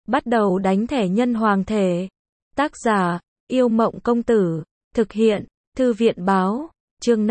Bắt đầu đánh thẻ nhân hoàng thể. Tác giả, Yêu Mộng Công Tử. Thực hiện, Thư viện Báo. Chương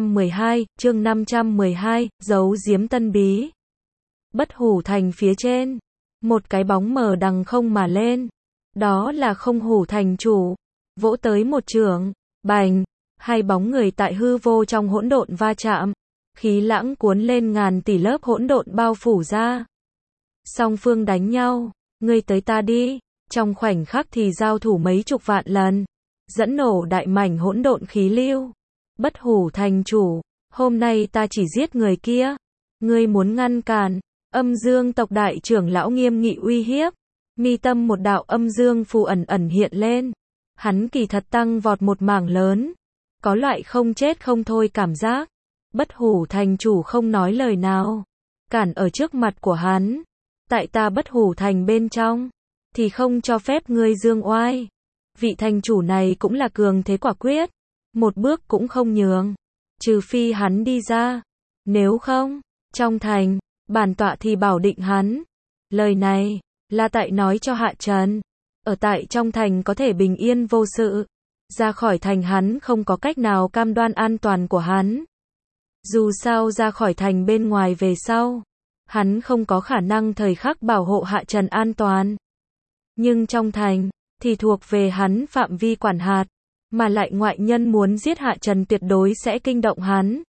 512, giấu giếm tân bí. Bất hủ thành phía trên. Một cái bóng mờ đằng không mà lên. Đó là Không Hủ thành chủ. Vỗ tới một chưởng, bành. Hai bóng người tại hư vô trong hỗn độn va chạm. Khí lãng cuốn lên ngàn tỷ lớp hỗn độn bao phủ ra. Song phương đánh nhau, ngươi tới ta đi, trong khoảnh khắc thì giao thủ mấy chục vạn lần, dẫn nổ đại mảnh hỗn độn khí lưu. Bất hủ thành chủ, hôm nay ta chỉ giết người kia, ngươi muốn ngăn cản. Âm Dương tộc đại trưởng lão nghiêm nghị uy hiếp. Mi tâm một đạo âm dương phù ẩn ẩn hiện lên. Hắn kỳ thật tăng vọt một mảng lớn, có loại không chết không thôi cảm giác. Bất hủ thành chủ không nói lời nào, cản ở trước mặt của hắn. Tại ta bất hủ thành bên trong, thì không cho phép ngươi dương oai. Vị thành chủ này cũng là cường thế quả quyết, một bước cũng không nhường, trừ phi hắn đi ra. Nếu không, trong thành, bản tọa thì bảo định hắn. Lời này, là tại nói cho Hạ Trần. Ở tại trong thành có thể bình yên vô sự. Ra khỏi thành hắn không có cách nào cam đoan an toàn của hắn. Dù sao ra khỏi thành bên ngoài về sau, hắn không có khả năng thời khắc bảo hộ Hạ Trần an toàn. Nhưng trong thành, thì thuộc về hắn phạm vi quản hạt, mà lại ngoại nhân muốn giết Hạ Trần tuyệt đối sẽ kinh động hắn.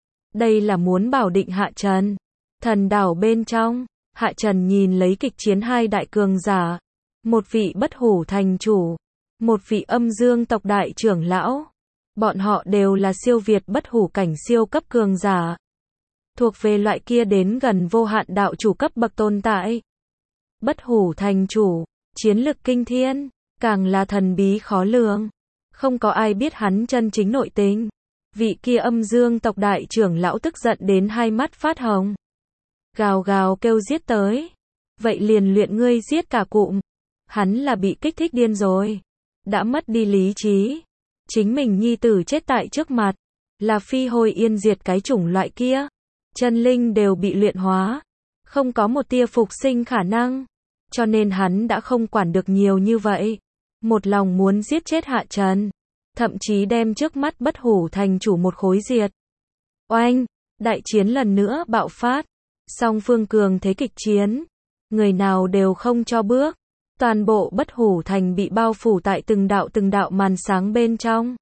Đây là muốn bảo định Hạ Trần. Thần đảo bên trong, Hạ Trần nhìn lấy kịch chiến hai đại cường giả. Một vị bất hủ thành chủ, một vị âm dương tộc đại trưởng lão. Bọn họ đều là siêu việt bất hủ cảnh siêu cấp cường giả. Thuộc về loại kia đến gần vô hạn đạo chủ cấp bậc tồn tại. Bất hủ thành chủ, chiến lực kinh thiên, càng là thần bí khó lường. Không có ai biết hắn chân chính nội tình. Vị kia âm dương tộc đại trưởng lão tức giận đến hai mắt phát hồng. Gào gào kêu giết tới. Vậy liền luyện ngươi giết cả cụm. Hắn là bị kích thích điên rồi. Đã mất đi lý trí. Chính mình nhi tử chết tại trước mặt. Là phi hôi yên diệt cái chủng loại kia. Chân linh đều bị luyện hóa. Không có một tia phục sinh khả năng. Cho nên hắn đã không quản được nhiều như vậy. Một lòng muốn giết chết Hạ Trần. Thậm chí đem trước mắt bất hủ thành chủ một khối diệt. Oanh! Đại chiến lần nữa bạo phát. Song phương cường thế kịch chiến. Người nào đều không cho bước. Toàn bộ bất hủ thành bị bao phủ tại từng đạo màn sáng bên trong.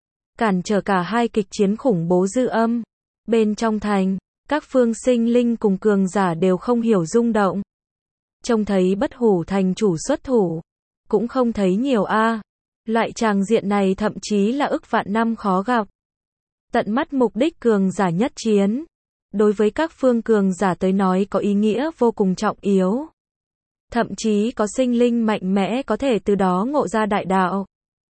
Cản trở cả hai kịch chiến khủng bố dư âm. Bên trong thành, các phương sinh linh cùng cường giả đều không hiểu rung động. Trông thấy bất hủ thành chủ xuất thủ. Cũng không thấy nhiều a. Loại tràng diện này thậm chí là ức vạn năm khó gặp. Tận mắt mục đích cường giả nhất chiến. Đối với các phương cường giả tới nói có ý nghĩa vô cùng trọng yếu. Thậm chí có sinh linh mạnh mẽ có thể từ đó ngộ ra đại đạo.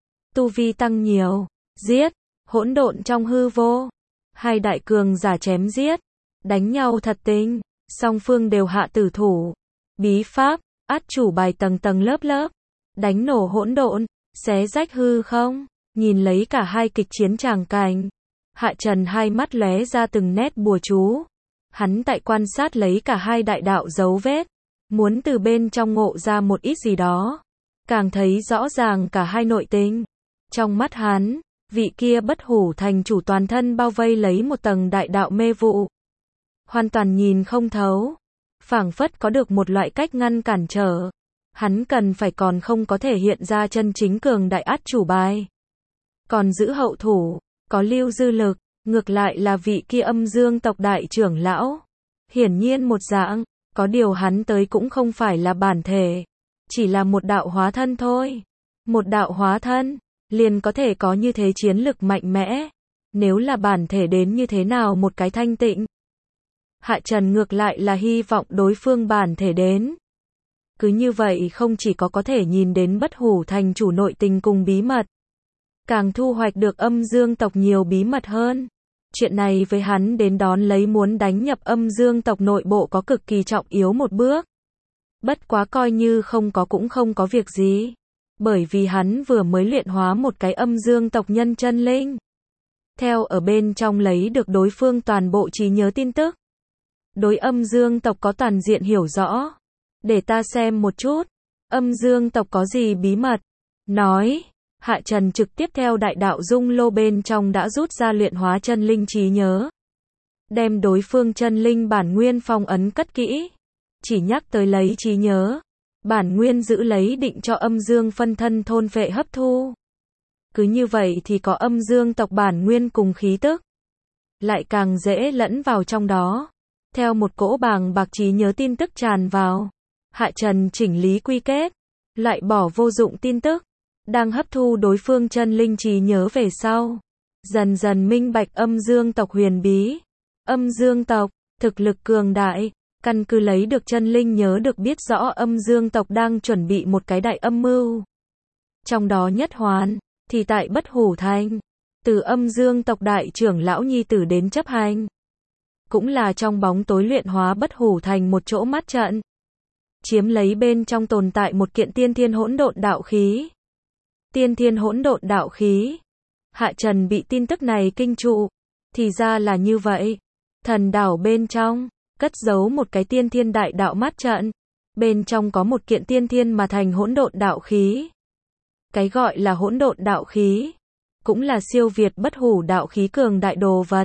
Tu vi tăng nhiều, giết, hỗn độn trong hư vô. Hai đại cường giả chém giết, đánh nhau thật tình, song phương đều hạ tử thủ. Bí pháp, át chủ bài tầng tầng lớp lớp, đánh nổ hỗn độn, xé rách hư không, nhìn lấy cả hai kịch chiến tràng cảnh. Hạ Trần hai mắt lóe ra từng nét bùa chú. Hắn tại quan sát lấy cả hai đại đạo dấu vết. Muốn từ bên trong ngộ ra một ít gì đó. Càng thấy rõ ràng cả hai nội tình. Trong mắt hắn, vị kia bất hủ thành chủ toàn thân bao vây lấy một tầng đại đạo mê vụ. Hoàn toàn nhìn không thấu. Phảng phất có được một loại cách ngăn cản trở. Hắn cần phải còn không có thể hiện ra chân chính cường đại át chủ bài. Còn giữ hậu thủ, có lưu dư lực, ngược lại là vị kia âm dương tộc đại trưởng lão. Hiển nhiên một dạng. Có điều hắn tới cũng không phải là bản thể, chỉ là một đạo hóa thân thôi. Một đạo hóa thân, liền có thể có như thế chiến lực mạnh mẽ. Nếu là bản thể đến như thế nào một cái thanh tịnh. Hạ Trần ngược lại là hy vọng đối phương bản thể đến. Cứ như vậy không chỉ có thể nhìn đến bất hủ thành chủ nội tình cùng bí mật. Càng thu hoạch được âm dương tộc nhiều bí mật hơn. Chuyện này với hắn đến đón lấy muốn đánh nhập âm dương tộc nội bộ có cực kỳ trọng yếu một bước. Bất quá coi như không có cũng không có việc gì. Bởi vì hắn vừa mới luyện hóa một cái âm dương tộc nhân chân linh. Theo ở bên trong lấy được đối phương toàn bộ trí nhớ tin tức. Đối âm dương tộc có toàn diện hiểu rõ. Để ta xem một chút. Âm dương tộc có gì bí mật? Nói, Hạ Trần trực tiếp theo đại đạo dung lô bên trong đã rút ra luyện hóa chân linh trí nhớ. Đem đối phương chân linh bản nguyên phong ấn cất kỹ. Chỉ nhắc tới lấy trí nhớ. Bản nguyên giữ lấy định cho âm dương phân thân thôn phệ hấp thu. Cứ như vậy thì có âm dương tộc bản nguyên cùng khí tức. Lại càng dễ lẫn vào trong đó. Theo một cỗ bàng bạc trí nhớ tin tức tràn vào. Hạ Trần chỉnh lý quy kết. Loại bỏ vô dụng tin tức. Đang hấp thu đối phương chân linh trí nhớ về sau. Dần dần minh bạch âm dương tộc huyền bí. Âm dương tộc, thực lực cường đại. Căn cứ lấy được chân linh nhớ được biết rõ âm dương tộc đang chuẩn bị một cái đại âm mưu. Trong đó nhất hoàn, thì tại Bất Hủ Thành. Từ âm dương tộc đại trưởng lão nhi tử đến chấp hành. Cũng là trong bóng tối luyện hóa Bất Hủ Thành một chỗ mắt trận. Chiếm lấy bên trong tồn tại một kiện tiên thiên hỗn độn đạo khí. Tiên thiên hỗn độn đạo khí. Hạ Trần bị tin tức này kinh trụ. Thì ra là như vậy. Thần đảo bên trong, cất giấu một cái tiên thiên đại đạo mắt trận. Bên trong có một kiện tiên thiên mà thành hỗn độn đạo khí. Cái gọi là hỗn độn đạo khí. Cũng là siêu việt bất hủ đạo khí cường đại đồ vật.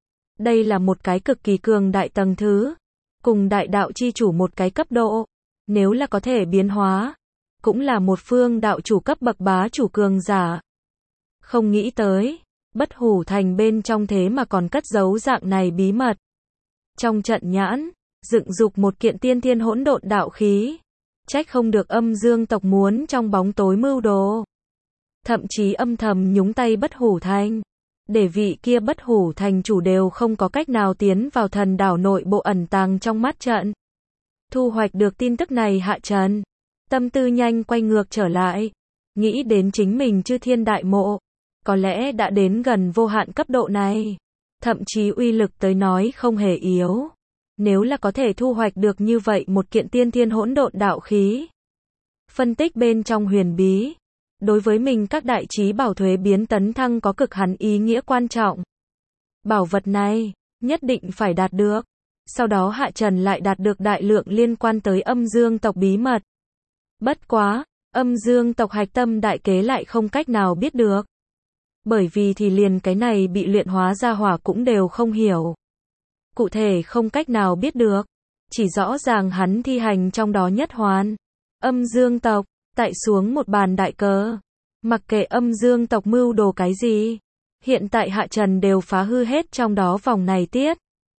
Đây là một cái cực kỳ cường đại tầng thứ. Cùng đại đạo chi chủ một cái cấp độ. Nếu là có thể biến hóa. Cũng là một phương đạo chủ cấp bậc bá chủ cường giả. Không nghĩ tới. Bất Hủ Thành bên trong thế mà còn cất giấu dạng này bí mật. Trong trận nhãn. Dựng dục một kiện tiên thiên hỗn độn đạo khí. Trách không được âm dương tộc muốn trong bóng tối mưu đồ. Thậm chí âm thầm nhúng tay Bất Hủ Thành. Để vị kia Bất Hủ Thành chủ đều không có cách nào tiến vào thần đảo nội bộ ẩn tàng trong mắt trận. Thu hoạch được tin tức này Hạ Trần. Tâm tư nhanh quay ngược trở lại. Nghĩ đến chính mình chư thiên đại mộ. Có lẽ đã đến gần vô hạn cấp độ này. Thậm chí uy lực tới nói không hề yếu. Nếu là có thể thu hoạch được như vậy một kiện tiên thiên hỗn độn đạo khí. Phân tích bên trong huyền bí. Đối với mình các đại trí bảo thuế biến tấn thăng có cực hẳn ý nghĩa quan trọng. Bảo vật này, nhất định phải đạt được. Sau đó Hạ Trần lại đạt được đại lượng liên quan tới âm dương tộc bí mật. Bất quá, âm dương tộc hạch tâm đại kế lại không cách nào biết được. Bởi vì thì liền cái này bị luyện hóa ra hỏa cũng đều không hiểu. Cụ thể không cách nào biết được. Chỉ rõ ràng hắn thi hành trong đó nhất hoàn. Âm dương tộc, tại xuống một bàn đại cờ. Mặc kệ âm dương tộc mưu đồ cái gì. Hiện tại Hạ Trần đều phá hư hết trong đó vòng này tiết.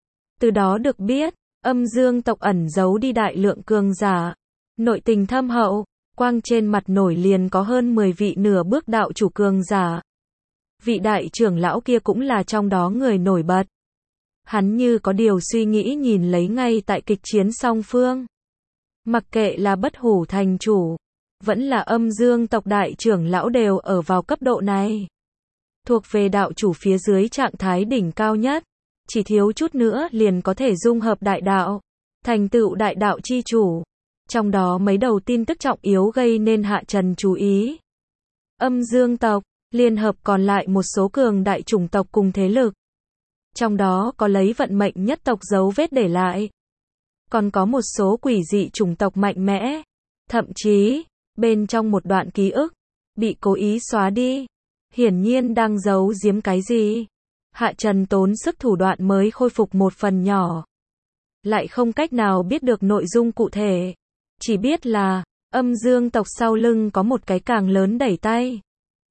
Từ đó được biết, âm dương tộc ẩn giấu đi đại lượng cường giả. Nội tình thâm hậu, quang trên mặt nổi liền có hơn 10 vị nửa bước đạo chủ cường giả. Vị đại trưởng lão kia cũng là trong đó người nổi bật. Hắn như có điều suy nghĩ nhìn lấy ngay tại kịch chiến song phương. Mặc kệ là Bất Hủ Thành chủ, vẫn là âm dương tộc đại trưởng lão đều ở vào cấp độ này. Thuộc về đạo chủ phía dưới trạng thái đỉnh cao nhất. Chỉ thiếu chút nữa liền có thể dung hợp đại đạo. Thành tựu đại đạo chi chủ. Trong đó mấy đầu tin tức trọng yếu gây nên Hạ Trần chú ý. Âm dương tộc, liên hợp còn lại một số cường đại chủng tộc cùng thế lực. Trong đó có lấy vận mệnh nhất tộc dấu vết để lại. Còn có một số quỷ dị chủng tộc mạnh mẽ. Thậm chí, bên trong một đoạn ký ức, bị cố ý xóa đi. Hiển nhiên đang giấu giếm cái gì. Hạ Trần tốn sức thủ đoạn mới khôi phục một phần nhỏ. Lại không cách nào biết được nội dung cụ thể. Chỉ biết là, âm dương tộc sau lưng có một cái càng lớn đẩy tay.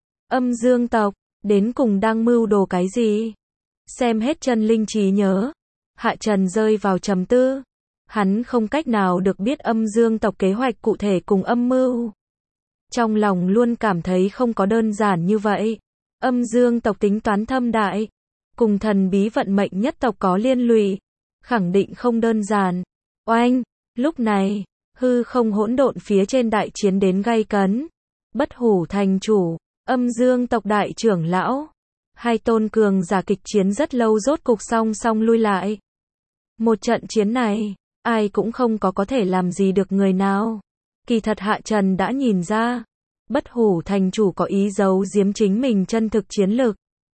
Âm dương tộc, đến cùng đang mưu đồ cái gì? Xem hết chân linh trí nhớ. Hạ Trần rơi vào trầm tư. Hắn không cách nào được biết âm dương tộc kế hoạch cụ thể cùng âm mưu. Trong lòng luôn cảm thấy không có đơn giản như vậy. Âm dương tộc tính toán thâm đại. Cùng thần bí vận mệnh nhất tộc có liên lụy. Khẳng định không đơn giản. Oanh! Lúc này, hư không hỗn độn phía trên đại chiến đến gay cấn. Bất Hủ Thành chủ, âm dương tộc đại trưởng lão. Hai tôn cường giả kịch chiến rất lâu rốt cục song song lui lại. Một trận chiến này, ai cũng không có thể làm gì được người nào. Kỳ thật Hạ Trần đã nhìn ra. Bất Hủ Thành chủ có ý giấu giếm chính mình chân thực chiến lực.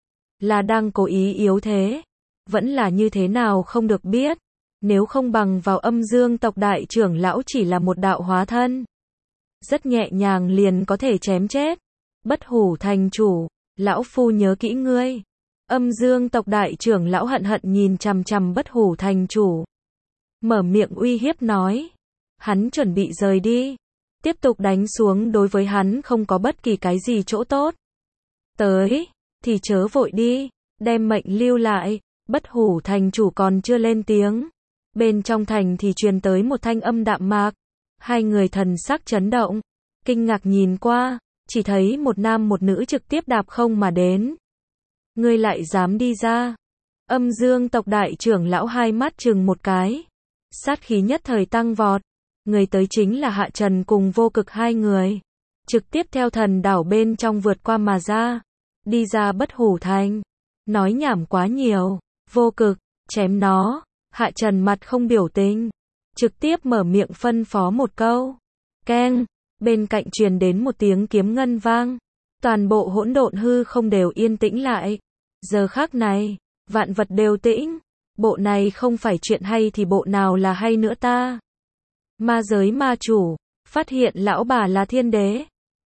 Là đang cố ý yếu thế. Vẫn là như thế nào không được biết. Nếu không bằng vào âm dương tộc đại trưởng lão chỉ là một đạo hóa thân. rất nhẹ nhàng liền có thể chém chết. Bất hủ thành chủ, lão phu nhớ kỹ ngươi. Âm Dương tộc đại trưởng lão hận hận nhìn chằm chằm bất hủ thành chủ. Mở miệng uy hiếp nói. Hắn chuẩn bị rời đi. Tiếp tục đánh xuống đối với hắn không có bất kỳ cái gì chỗ tốt. Tới, thì chớ vội đi, đem mệnh lưu lại. Bất hủ thành chủ còn chưa lên tiếng. Bên trong thành thì truyền tới một thanh âm đạm mạc. Hai người thần sắc chấn động. Kinh ngạc nhìn qua, chỉ thấy một nam một nữ trực tiếp đạp không mà đến. Ngươi lại dám đi ra. Âm Dương tộc đại trưởng lão hai mắt chừng một cái. Sát khí nhất thời tăng vọt. Người tới chính là Hạ Trần cùng Vô Cực hai người. Trực tiếp theo thần đảo bên trong vượt qua mà ra. Đi ra bất hủ thành. Nói nhảm quá nhiều. Vô Cực, chém nó. Hạ Trần mặt không biểu tình. Trực tiếp mở miệng phân phó một câu. Keng. Bên cạnh truyền đến một tiếng kiếm ngân vang. Toàn bộ hỗn độn hư không đều yên tĩnh lại. Giờ khắc này, vạn vật đều tĩnh. Bộ này không phải chuyện hay thì bộ nào là hay nữa ta. Ma giới ma chủ, phát hiện lão bà là thiên đế.